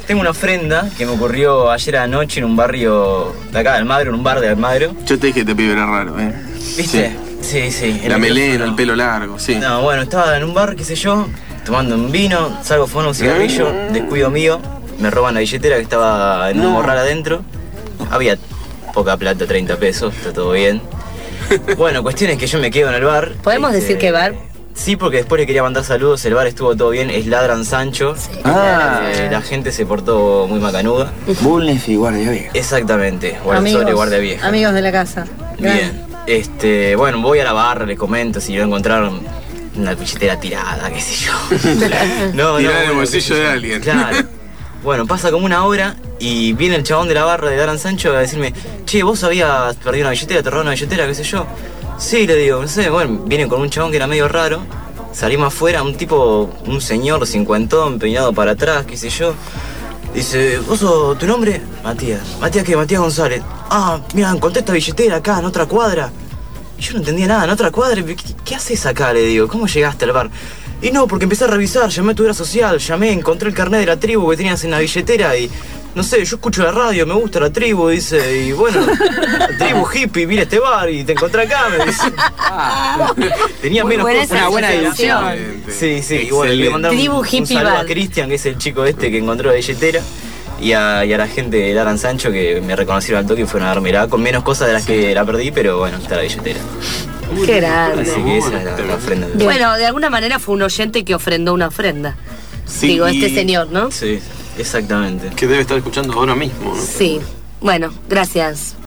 tengo una ofrenda que me ocurrió ayer anoche en un barrio de acá de Almagro, en un bar de Almagro. Yo te dije que este pibe era raro, ¿Viste? Sí. La melena, el pelo largo, sí. No, bueno, estaba en un bar, qué sé yo, tomando un vino, salgo a fumar un cigarrillo, descuido mío, me roban la billetera que estaba en un morral adentro. Había poca plata, 30 pesos, está todo bien. Bueno, cuestión es que yo me quedo en el bar. ¿Podemos decir qué bar? Sí, porque después le quería mandar saludos, el bar estuvo todo bien, es Ladran Sancho. Sí. La gente se portó muy macanuda. Bulnes y guardia vieja. Exactamente, guardia vieja. Amigos de la casa. Bien. Bueno, voy a la barra, les comento si lo encontraron una billetera tirada, qué sé yo. Tirada en el bolsillo de alguien. Claro. Bueno, pasa como una hora y viene el chabón de la barra de Ladran Sancho a decirme: che, vos habías perdido una billetera, te robaron una billetera, qué sé yo. Sí, le digo, no sé, bueno, viene con un chabón que era medio raro. Salimos afuera, un señor cincuentón, peinado para atrás, qué sé yo. Dice: ¿vos sos tu nombre? Matías. ¿Matías qué? Matías González. Ah, mira, encontré esta billetera acá, en otra cuadra. Y yo no entendía nada, en otra cuadra. ¿Qué haces acá? Le digo, ¿cómo llegaste al bar? Y no, porque empecé a revisar, llamé a tu obra social, encontré el carnet de la tribu que tenías en la billetera y... No sé, yo escucho la radio, me gusta la tribu, dice, y bueno, la tribu hippie, vine a este bar y te encontré acá, me dice. Tenía muy menos cosas. Una buena edición. Sí, y bueno, le mandamos tribu un saludo a Cristian, que es el chico que encontró la billetera, y a la gente de Ladran Sancho que me reconocieron al toque y fueron a dármela, con menos cosas de las que la perdí, pero bueno, está la billetera. Qué grande. Así que esa es la ofrenda. Bueno, de alguna manera fue un oyente que ofrendó una ofrenda. Sí, digo, este señor, ¿no? Sí, exactamente. Que debe estar escuchando ahora mismo, ¿no? Sí. Bueno, gracias.